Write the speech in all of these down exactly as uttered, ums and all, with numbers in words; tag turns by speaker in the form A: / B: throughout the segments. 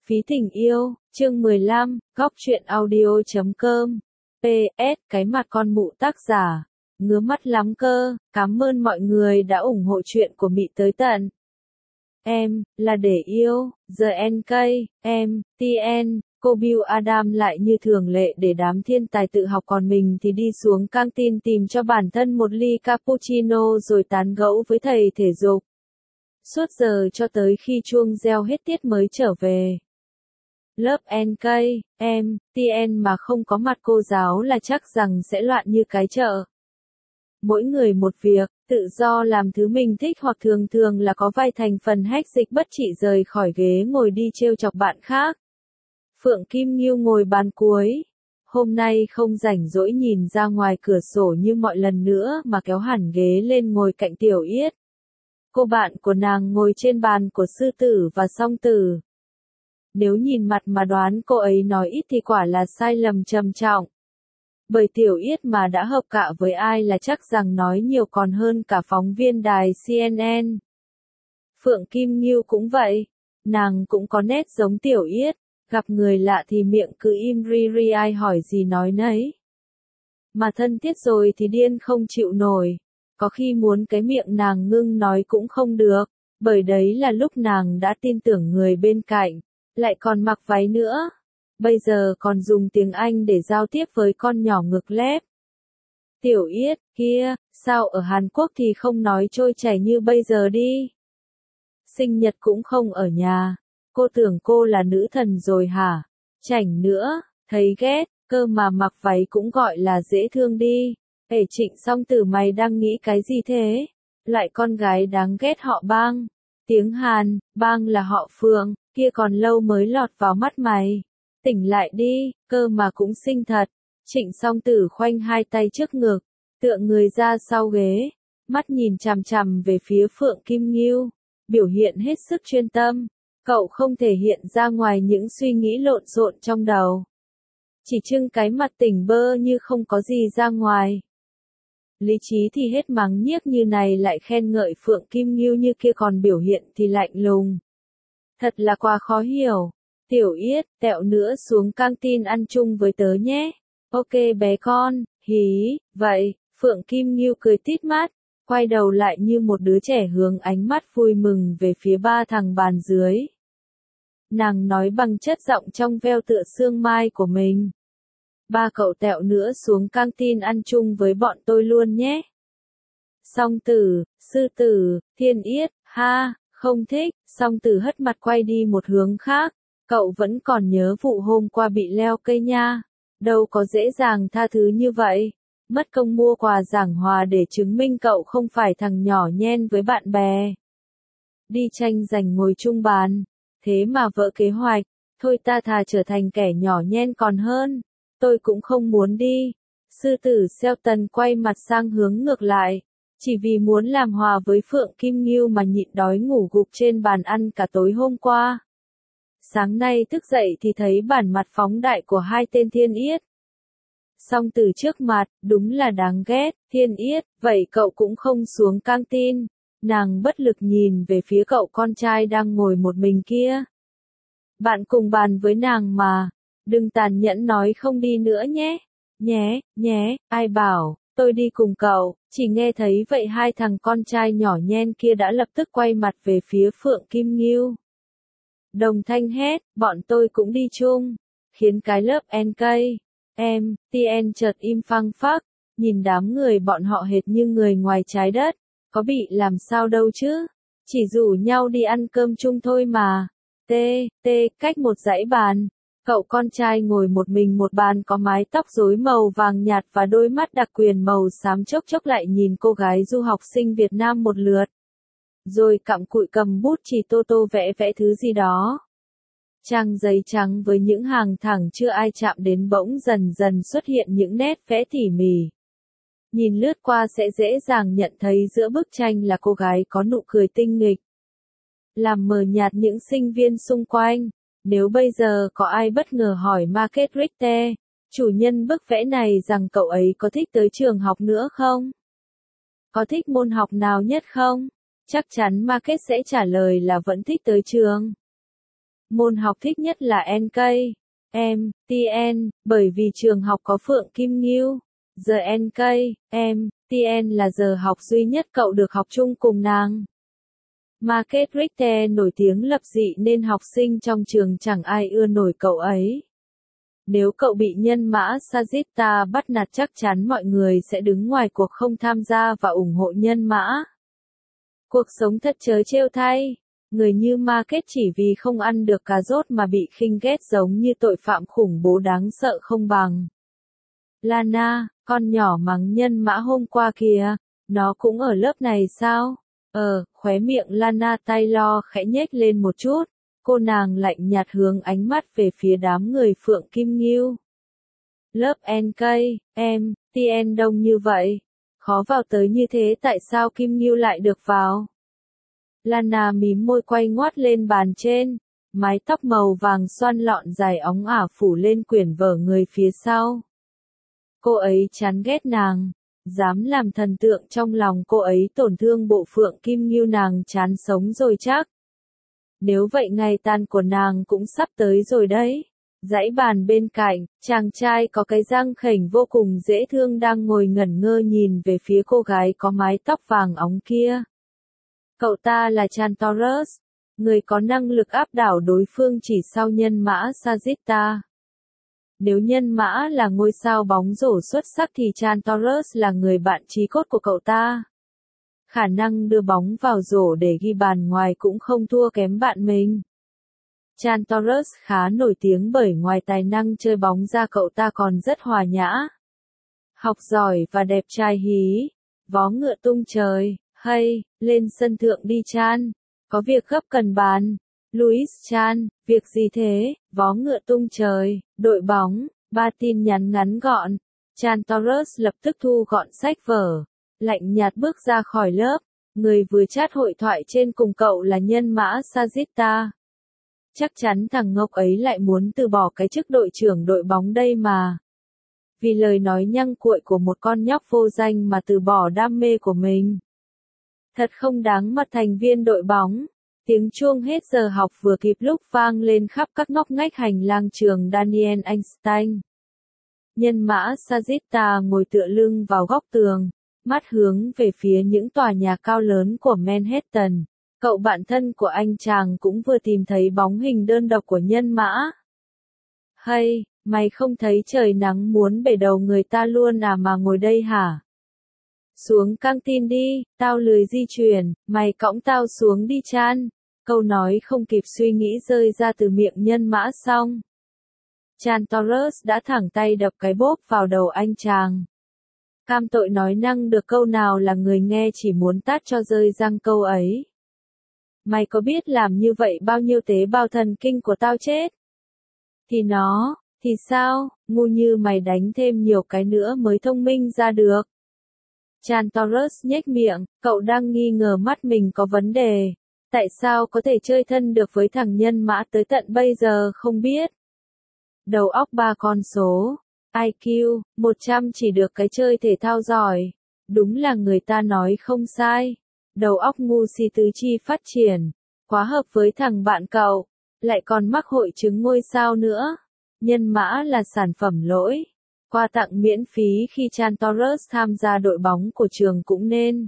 A: Phí tình yêu, chương mười lăm, góc truyện audio chấm com. pê ét, cái mặt con mụ tác giả. Ngứa mắt lắm cơ, cảm ơn mọi người đã ủng hộ chuyện của Mị tới tận. Em, là để yêu, The en ca, em, tê en, cô Bill Adam lại như thường lệ để đám thiên tài tự học còn mình thì đi xuống căng tin tìm cho bản thân một ly cappuccino rồi tán gẫu với thầy thể dục. Suốt giờ cho tới khi chuông reo hết tiết mới trở về. Lớp en ca, em, tê en mà không có mặt cô giáo là chắc rằng sẽ loạn như cái chợ. Mỗi người một việc, tự do làm thứ mình thích hoặc thường thường là có vài thành phần hách dịch bất trị rời khỏi ghế ngồi đi trêu chọc bạn khác. Phượng Kim Nghiêu ngồi bàn cuối. Hôm nay không rảnh rỗi nhìn ra ngoài cửa sổ như mọi lần nữa mà kéo hẳn ghế lên ngồi cạnh Tiểu Yết. Cô bạn của nàng ngồi trên bàn của Sư Tử và Song Tử. Nếu nhìn mặt mà đoán cô ấy nói ít thì quả là sai lầm trầm trọng. Bởi Tiểu Yết mà đã hợp cạ với ai là chắc rằng nói nhiều còn hơn cả phóng viên đài xê en en. Phượng Kim Nghiêu cũng vậy. Nàng cũng có nét giống Tiểu Yết. Gặp người lạ thì miệng cứ im ri ri ai hỏi gì nói nấy. Mà thân thiết rồi thì điên không chịu nổi. Có khi muốn cái miệng nàng ngưng nói cũng không được. Bởi đấy là lúc nàng đã tin tưởng người bên cạnh. Lại còn mặc váy nữa. Bây giờ còn dùng tiếng Anh để giao tiếp với con nhỏ ngực lép. Tiểu Yết, kia, sao ở Hàn Quốc thì không nói trôi chảy như bây giờ đi? Sinh nhật cũng không ở nhà. Cô tưởng cô là nữ thần rồi hả? Chảnh nữa, thấy ghét, cơ mà mặc váy cũng gọi là dễ thương đi. Ê Trịnh Song Tử mày đang nghĩ cái gì thế? Lại con gái đáng ghét họ Bang. Tiếng Hàn, Bang là họ Phượng, kia còn lâu mới lọt vào mắt mày. Tỉnh lại đi, cơ mà cũng xinh thật. Trịnh Song Tử khoanh hai tay trước ngực, tựa người ra sau ghế, mắt nhìn chằm chằm về phía Phượng Kim Nghiêu, biểu hiện hết sức chuyên tâm. Cậu không thể hiện ra ngoài những suy nghĩ lộn xộn trong đầu. Chỉ trưng cái mặt tỉnh bơ như không có gì ra ngoài. Lý trí thì hết mắng nhiếc như này lại khen ngợi Phượng Kim Nghiêu như kia còn biểu hiện thì lạnh lùng. Thật là quá khó hiểu. Tiểu Yết, tẹo nữa xuống căng tin ăn chung với tớ nhé. Ok bé con, hí, vậy, Phượng Kim Nghiêu cười tít mắt, quay đầu lại như một đứa trẻ hướng ánh mắt vui mừng về phía ba thằng bàn dưới. Nàng nói bằng chất giọng trong veo tựa sương mai của mình. Ba cậu tẹo nữa xuống căng tin ăn chung với bọn tôi luôn nhé. Song Tử, Sư Tử, Thiên Yết, ha, không thích, Song Tử hất mặt quay đi một hướng khác. Cậu vẫn còn nhớ vụ hôm qua bị leo cây nha. Đâu có dễ dàng tha thứ như vậy. Mất công mua quà giảng hòa để chứng minh cậu không phải thằng nhỏ nhen với bạn bè. Đi tranh giành ngồi chung bàn. Thế mà vỡ kế hoạch. Thôi ta thà trở thành kẻ nhỏ nhen còn hơn. Tôi cũng không muốn đi. Sư Tử Selton quay mặt sang hướng ngược lại. Chỉ vì muốn làm hòa với Phượng Kim Nghiêu mà nhịn đói ngủ gục trên bàn ăn cả tối hôm qua. Sáng nay thức dậy thì thấy bản mặt phóng đại của hai tên Thiên Yết. Song Tử trước mặt, đúng là đáng ghét, Thiên Yết, vậy cậu cũng không xuống căng tin. Nàng bất lực nhìn về phía cậu con trai đang ngồi một mình kia. Bạn cùng bàn với nàng mà, đừng tàn nhẫn nói không đi nữa nhé. Nhé, nhé, ai bảo, tôi đi cùng cậu, chỉ nghe thấy vậy hai thằng con trai nhỏ nhen kia đã lập tức quay mặt về phía Phượng Kim Nghiêu. Đồng thanh hét, bọn tôi cũng đi chung, khiến cái lớp en ca, em, tê en chợt im phăng phắc, nhìn đám người bọn họ hệt như người ngoài trái đất, có bị làm sao đâu chứ, chỉ rủ nhau đi ăn cơm chung thôi mà. Tê, tê, cách một dãy bàn, cậu con trai ngồi một mình một bàn có mái tóc rối màu vàng nhạt và đôi mắt đặc quyền màu xám chốc chốc lại nhìn cô gái du học sinh Việt Nam một lượt. Rồi cặm cụi cầm bút chì tô tô vẽ vẽ thứ gì đó. Trang giấy trắng với những hàng thẳng chưa ai chạm đến bỗng dần dần xuất hiện những nét vẽ tỉ mỉ. Nhìn lướt qua sẽ dễ dàng nhận thấy giữa bức tranh là cô gái có nụ cười tinh nghịch. Làm mờ nhạt những sinh viên xung quanh. Nếu bây giờ có ai bất ngờ hỏi Market Richter, chủ nhân bức vẽ này rằng cậu ấy có thích tới trường học nữa không? Có thích môn học nào nhất không? Chắc chắn Market sẽ trả lời là vẫn thích tới trường. Môn học thích nhất là en ca, em, tê en, bởi vì trường học có Phượng Kim Ngưu. Giờ en ca, em, tê en là giờ học duy nhất cậu được học chung cùng nàng. Market Richter nổi tiếng lập dị nên học sinh trong trường chẳng ai ưa nổi cậu ấy. Nếu cậu bị nhân mã Sagitta bắt nạt chắc chắn mọi người sẽ đứng ngoài cuộc không tham gia và ủng hộ nhân mã. Cuộc sống thật trớ trêu thay. Người như Market chỉ vì không ăn được cà rốt mà bị khinh ghét giống như tội phạm khủng bố đáng sợ không bằng. Lana, con nhỏ mắng nhân mã hôm qua kìa, nó cũng ở lớp này sao? Ờ, khóe miệng Lana Taylor khẽ nhếch lên một chút, cô nàng lạnh nhạt hướng ánh mắt về phía đám người Phượng Kim Ngưu. Lớp en ca, em, tê en đông như vậy, khó vào tới như thế tại sao Kim Ngưu lại được vào? Lana mím môi quay ngoắt lên bàn trên, mái tóc màu vàng xoăn lọn dài óng ả phủ lên quyển vở người phía sau. Cô ấy chán ghét nàng, dám làm thần tượng trong lòng cô ấy tổn thương bộ Phượng Kim Ngưu nàng chán sống rồi chắc. Nếu vậy ngày tan của nàng cũng sắp tới rồi đấy. Dãy bàn bên cạnh, chàng trai có cái răng khểnh vô cùng dễ thương đang ngồi ngẩn ngơ nhìn về phía cô gái có mái tóc vàng óng kia. Cậu ta là Chantorus, người có năng lực áp đảo đối phương chỉ sau nhân mã Sagitta. Nếu nhân mã là ngôi sao bóng rổ xuất sắc thì Chantorus là người bạn chí cốt của cậu ta. Khả năng đưa bóng vào rổ để ghi bàn ngoài cũng không thua kém bạn mình. Chantorus khá nổi tiếng bởi ngoài tài năng chơi bóng ra cậu ta còn rất hòa nhã. Học giỏi và đẹp trai hí, vó ngựa tung trời, hay, lên sân thượng đi Chan, có việc gấp cần bàn. Louis Chan, việc gì thế, vó ngựa tung trời, đội bóng, ba tin nhắn ngắn gọn. Chantorus lập tức thu gọn sách vở, lạnh nhạt bước ra khỏi lớp, người vừa chat hội thoại trên cùng cậu là nhân mã Sagitta. Chắc chắn thằng ngốc ấy lại muốn từ bỏ cái chức đội trưởng đội bóng đây mà. Vì lời nói nhăng cuội của một con nhóc vô danh mà từ bỏ đam mê của mình. Thật không đáng mặt thành viên đội bóng. Tiếng chuông hết giờ học vừa kịp lúc vang lên khắp các ngóc ngách hành lang trường Daniel Einstein. Nhân mã Sagitta ngồi tựa lưng vào góc tường, mắt hướng về phía những tòa nhà cao lớn của Manhattan. Cậu bạn thân của anh chàng cũng vừa tìm thấy bóng hình đơn độc của nhân mã. Hay, mày không thấy trời nắng muốn bể đầu người ta luôn à mà ngồi đây hả? Xuống căng tin đi, tao lười di chuyển, mày cõng tao xuống đi Chan. Câu nói không kịp suy nghĩ rơi ra từ miệng nhân mã xong. Chantorus đã thẳng tay đập cái bốp vào đầu anh chàng. Cam tội nói năng được câu nào là người nghe chỉ muốn tát cho rơi răng câu ấy. Mày có biết làm như vậy bao nhiêu tế bào thần kinh của tao chết? Thì nó, thì sao, ngu như mày đánh thêm nhiều cái nữa mới thông minh ra được. Chantorus nhếch miệng, cậu đang nghi ngờ mắt mình có vấn đề. Tại sao có thể chơi thân được với thằng nhân mã tới tận bây giờ không biết. Đầu óc ba con số, i kiu, một trăm chỉ được cái chơi thể thao giỏi. Đúng là người ta nói không sai. Đầu óc ngu si tứ chi phát triển. Quá hợp với thằng bạn cậu. Lại còn mắc hội chứng ngôi sao nữa. Nhân mã là sản phẩm lỗi. Quà tặng miễn phí khi Chantorus tham gia đội bóng của trường cũng nên.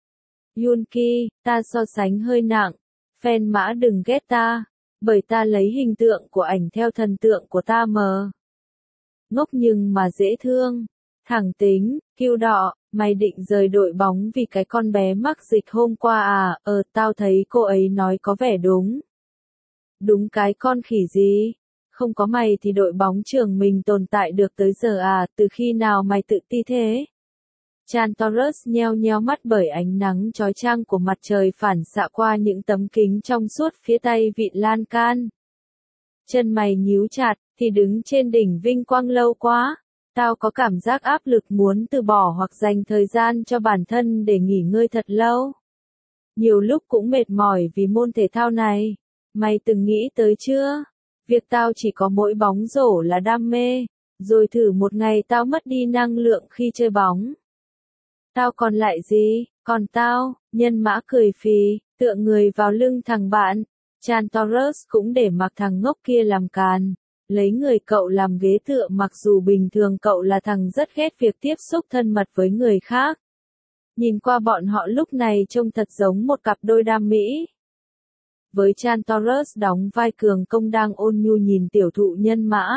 A: Yunki, ta so sánh hơi nặng. Fan mã đừng ghét ta. Bởi ta lấy hình tượng của ảnh theo thần tượng của ta mờ. Ngốc nhưng mà dễ thương. Thẳng tính, kiêu đọ, mày định rời đội bóng vì cái con bé mắc dịch hôm qua à? Ờ, tao thấy cô ấy nói có vẻ đúng. Đúng cái con khỉ gì? Không có mày thì đội bóng trường mình tồn tại được tới giờ à? Từ khi nào mày tự ti thế? Chantorus nheo nheo mắt bởi ánh nắng chói chang của mặt trời phản xạ qua những tấm kính trong suốt phía tay vịn lan can. Chân mày nhíu chặt, thì đứng trên đỉnh vinh quang lâu quá. Tao có cảm giác áp lực muốn từ bỏ hoặc dành thời gian cho bản thân để nghỉ ngơi thật lâu. Nhiều lúc cũng mệt mỏi vì môn thể thao này. Mày từng nghĩ tới chưa? Việc tao chỉ có mỗi bóng rổ là đam mê. Rồi thử một ngày tao mất đi năng lượng khi chơi bóng. Tao còn lại gì? Còn tao, nhân mã cười phì, tựa người vào lưng thằng bạn. Chan Torres cũng để mặc thằng ngốc kia làm càn, lấy người cậu làm ghế tựa mặc dù bình thường cậu là thằng rất ghét việc tiếp xúc thân mật với người khác. Nhìn qua bọn họ lúc này trông thật giống một cặp đôi đam mỹ. Với Chan Torres đóng vai cường công đang ôn nhu nhìn tiểu thụ nhân mã.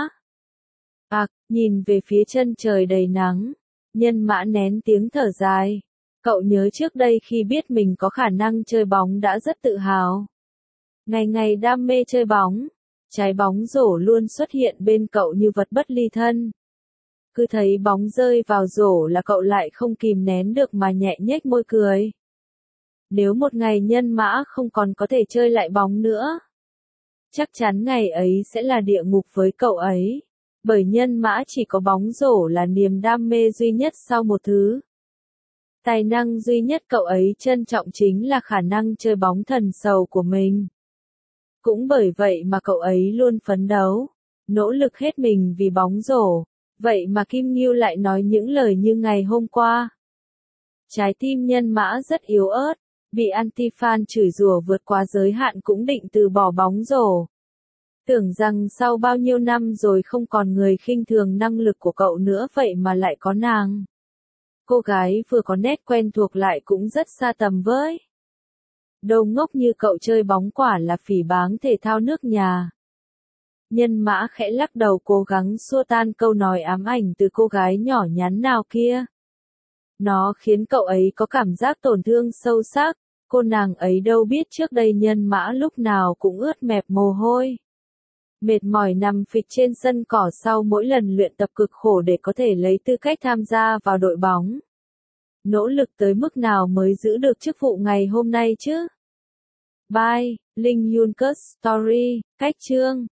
A: À, nhìn về phía chân trời đầy nắng, nhân mã nén tiếng thở dài. Cậu nhớ trước đây khi biết mình có khả năng chơi bóng đã rất tự hào. Ngày ngày đam mê chơi bóng, trái bóng rổ luôn xuất hiện bên cậu như vật bất ly thân. Cứ thấy bóng rơi vào rổ là cậu lại không kìm nén được mà nhẹ nhếch môi cười. Nếu một ngày nhân mã không còn có thể chơi lại bóng nữa, chắc chắn ngày ấy sẽ là địa ngục với cậu ấy. Bởi nhân mã chỉ có bóng rổ là niềm đam mê duy nhất sau một thứ. Tài năng duy nhất cậu ấy trân trọng chính là khả năng chơi bóng thần sầu của mình. Cũng bởi vậy mà cậu ấy luôn phấn đấu, nỗ lực hết mình vì bóng rổ. Vậy mà Kim Ngưu lại nói những lời như ngày hôm qua. Trái tim nhân mã rất yếu ớt, bị anti-fan chửi rủa vượt quá giới hạn cũng định từ bỏ bóng rổ. Tưởng rằng sau bao nhiêu năm rồi không còn người khinh thường năng lực của cậu nữa vậy mà lại có nàng. Cô gái vừa có nét quen thuộc lại cũng rất xa tầm với. Đồ ngốc như cậu chơi bóng quả là phỉ báng thể thao nước nhà. Nhân mã khẽ lắc đầu cố gắng xua tan câu nói ám ảnh từ cô gái nhỏ nhắn nào kia. Nó khiến cậu ấy có cảm giác tổn thương sâu sắc, cô nàng ấy đâu biết trước đây nhân mã lúc nào cũng ướt mẹp mồ hôi. Mệt mỏi nằm phịch trên sân cỏ sau mỗi lần luyện tập cực khổ để có thể lấy tư cách tham gia vào đội bóng. Nỗ lực tới mức nào mới giữ được chức vụ ngày hôm nay chứ? Bye, Linh Yuncus Story, cách chương.